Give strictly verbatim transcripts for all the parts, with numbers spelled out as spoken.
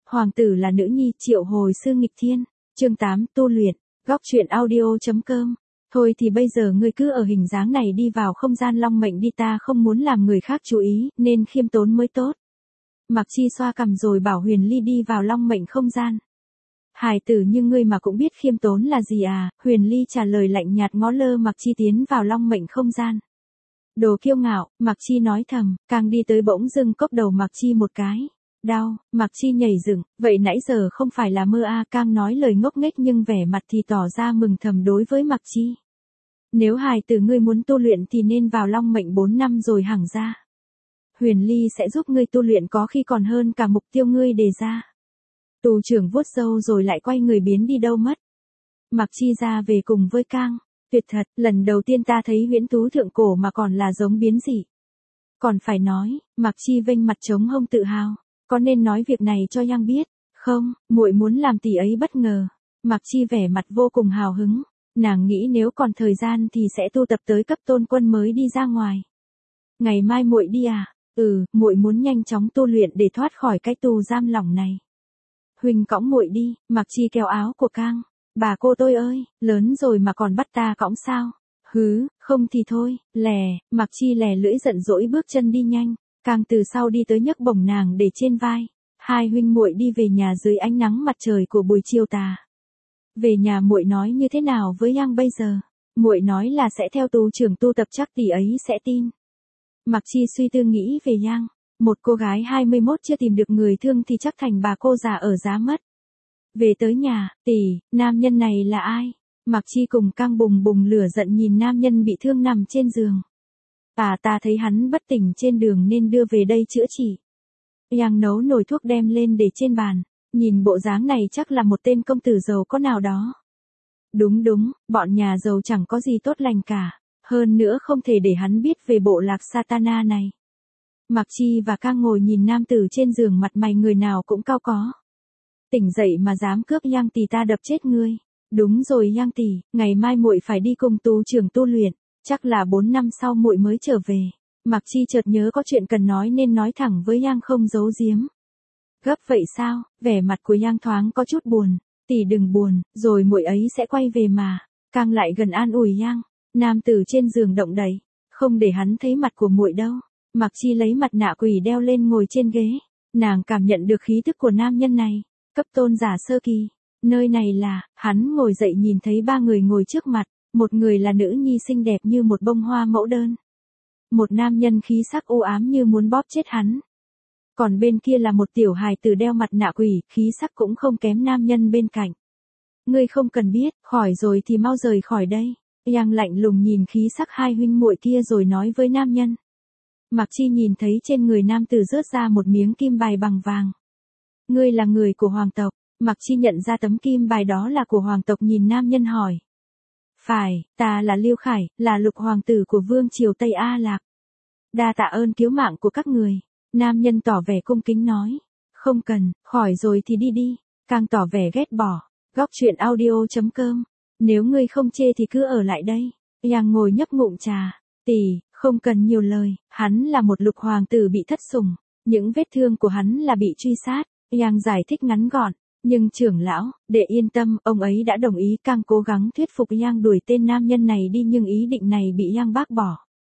Hoàng tử là nữ nhi, triệu hồi sư nghịch thiên. Chương tám, tu luyện. Góc truyện audio.com. Thôi thì bây giờ ngươi cứ ở hình dáng này đi vào không gian long mệnh đi, ta không muốn làm người khác chú ý, nên khiêm tốn mới tốt. Mặc Chi xoa cằm rồi bảo Huyền Ly đi vào long mệnh không gian. Hài tử như ngươi mà cũng biết khiêm tốn là gì à? Huyền Ly trả lời lạnh nhạt ngó lơ Mặc Chi tiến vào long mệnh không gian. Đồ kiêu ngạo, Mặc Chi nói thầm, càng đi tới bỗng dưng cốc đầu Mặc Chi một cái. Đau, Mặc Chi nhảy dựng, vậy nãy giờ không phải là mơ à? Càng nói lời ngốc nghếch nhưng vẻ mặt thì tỏ ra mừng thầm đối với Mặc Chi. Nếu hài tử ngươi muốn tu luyện thì nên vào long mệnh bốn năm rồi hẳn ra. Huyền Ly sẽ giúp ngươi tu luyện có khi còn hơn cả mục tiêu ngươi đề ra. Tù trưởng vuốt râu rồi lại quay người biến đi đâu mất. Mặc Chi ra về cùng với Cang. Tuyệt thật, lần đầu tiên ta thấy huyễn thú thượng cổ mà còn là giống biến dị. Còn phải nói, Mặc Chi vênh mặt trống hông tự hào. Có nên nói việc này cho Yang biết? Không, muội muốn làm tỷ ấy bất ngờ. Mặc Chi vẻ mặt vô cùng hào hứng. Nàng nghĩ nếu còn thời gian thì sẽ tu tập tới cấp tôn quân mới đi ra ngoài. Ngày mai muội đi à? Ừ, muội muốn nhanh chóng tu luyện để thoát khỏi cái tù giam lỏng này. Huynh cõng muội đi. Mặc Chi kéo áo của Cang. Bà cô tôi ơi, lớn rồi mà còn bắt ta cõng sao? Hứ, không thì thôi, lè. Mặc Chi lè lưỡi giận dỗi bước chân đi nhanh. Cang từ sau đi tới nhấc bổng nàng để trên vai. Hai huynh muội đi về nhà dưới ánh nắng mặt trời của buổi chiều tà. Về nhà muội nói như thế nào với Yang bây giờ? Muội nói là sẽ theo tù trưởng tu tập, chắc tỷ ấy sẽ tin. Mặc Chi suy tư nghĩ về Yang. Một cô gái hai mươi mốt chưa tìm được người thương thì chắc thành bà cô già ở giá mất. Về tới nhà, tỷ, nam nhân này là ai? Mặc Chi cùng Cang bùng bùng lửa giận nhìn nam nhân bị thương nằm trên giường. À, ta thấy hắn bất tỉnh trên đường nên đưa về đây chữa trị. Yang nấu nồi thuốc đem lên để trên bàn. Nhìn bộ dáng này chắc là một tên công tử giàu có nào đó. Đúng đúng, bọn nhà giàu chẳng có gì tốt lành cả. Hơn nữa không thể để hắn biết về bộ lạc Satana này. Mặc Chi và Cang ngồi nhìn nam tử trên giường, mặt mày người nào cũng cao có. Tỉnh dậy mà dám cướp Yang tỷ, ta đập chết ngươi. Đúng rồi Yang tỷ, ngày mai muội phải đi cùng tù trưởng tu luyện, chắc là bốn năm sau muội mới trở về. Mặc Chi chợt nhớ có chuyện cần nói nên nói thẳng với Yang không giấu giếm. Gấp vậy sao? Vẻ mặt của Yang thoáng có chút buồn. Tỷ đừng buồn, rồi muội ấy sẽ quay về mà. Cang lại gần an ủi Yang. Nam tử trên giường động đậy, không để hắn thấy mặt của muội đâu. Mặc Chi lấy mặt nạ quỷ đeo lên ngồi trên ghế. Nàng cảm nhận được khí tức của nam nhân này. Cấp tôn giả sơ kỳ. Nơi này là, hắn ngồi dậy nhìn thấy ba người ngồi trước mặt. Một người là nữ nhi xinh đẹp như một bông hoa mẫu đơn. Một nam nhân khí sắc u ám như muốn bóp chết hắn. Còn bên kia là một tiểu hài tử đeo mặt nạ quỷ, khí sắc cũng không kém nam nhân bên cạnh. Ngươi không cần biết, khỏi rồi thì mau rời khỏi đây. Yang lạnh lùng nhìn khí sắc hai huynh muội kia rồi nói với nam nhân. Mặc Chi nhìn thấy trên người nam tử rớt ra một miếng kim bài bằng vàng. Ngươi là người của hoàng tộc. Mặc Chi nhận ra tấm kim bài đó là của hoàng tộc, nhìn nam nhân hỏi. Phải, ta là Lưu Khải, là lục hoàng tử của vương triều Tây A Lạc. Đa tạ ơn cứu mạng của các người. Nam nhân tỏ vẻ cung kính nói. Không cần, khỏi rồi thì đi đi. Càng tỏ vẻ ghét bỏ. Góc truyện audio.com. Nếu ngươi không chê thì cứ ở lại đây. Yang ngồi nhấp ngụm trà. Tỷ, không cần nhiều lời, hắn là một lục hoàng tử bị thất sủng. Những vết thương của hắn là bị truy sát. Yang giải thích ngắn gọn. Nhưng trưởng lão, để yên tâm, ông ấy đã đồng ý. Càng cố gắng thuyết phục Yang đuổi tên nam nhân này đi nhưng ý định này bị Yang bác bỏ.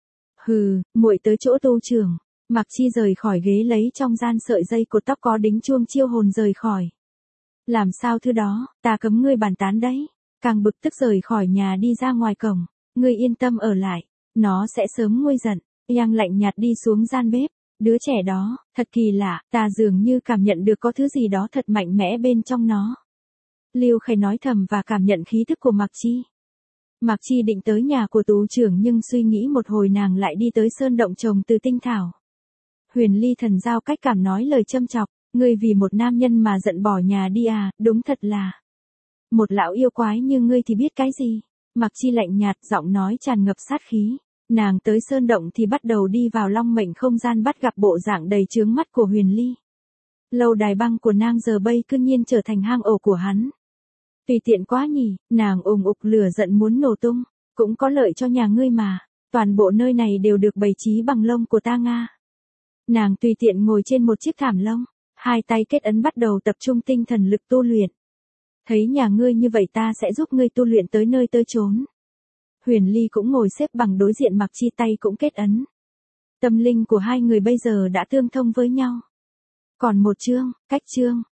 Hừ, muội tới chỗ tu trưởng. Mặc Chi rời khỏi ghế lấy trong gian sợi dây cột tóc có đính chuông chiêu hồn rời khỏi. Làm sao thứ đó, ta cấm ngươi bàn tán đấy. Càng bực tức rời khỏi nhà đi ra ngoài cổng. Ngươi yên tâm ở lại, nó sẽ sớm nguôi giận. Yang lạnh nhạt đi xuống gian bếp. Đứa trẻ đó, thật kỳ lạ, ta dường như cảm nhận được có thứ gì đó thật mạnh mẽ bên trong nó. Lưu Khải nói thầm và cảm nhận khí thức của Mặc Chi. Mặc Chi định tới nhà của tù trưởng nhưng suy nghĩ một hồi nàng lại đi tới sơn động trồng từ tinh thảo. Huyền Ly thần giao cách cảm nói lời châm chọc, ngươi vì một nam nhân mà giận bỏ nhà đi à, đúng thật là. Một lão yêu quái như ngươi thì biết cái gì. Mặc Chi lạnh nhạt, giọng nói tràn ngập sát khí. Nàng tới sơn động thì bắt đầu đi vào long mệnh không gian, bắt gặp bộ dạng đầy chướng mắt của Huyền Ly. Lâu đài băng của nàng giờ bây cư nhiên trở thành hang ổ của hắn. Tùy tiện quá nhỉ, nàng ùng ục lửa giận muốn nổ tung. Cũng có lợi cho nhà ngươi mà. Toàn bộ nơi này đều được bày trí bằng lông của ta Nga. Nàng tùy tiện ngồi trên một chiếc thảm lông. Hai tay kết ấn bắt đầu tập trung tinh thần lực tu luyện. Thấy nhà ngươi như vậy ta sẽ giúp ngươi tu luyện tới nơi tới chốn. Huyền Ly cũng ngồi xếp bằng đối diện Mạc Chi, tay cũng kết ấn. Tâm linh của hai người bây giờ đã tương thông với nhau. Còn một chương, cách chương.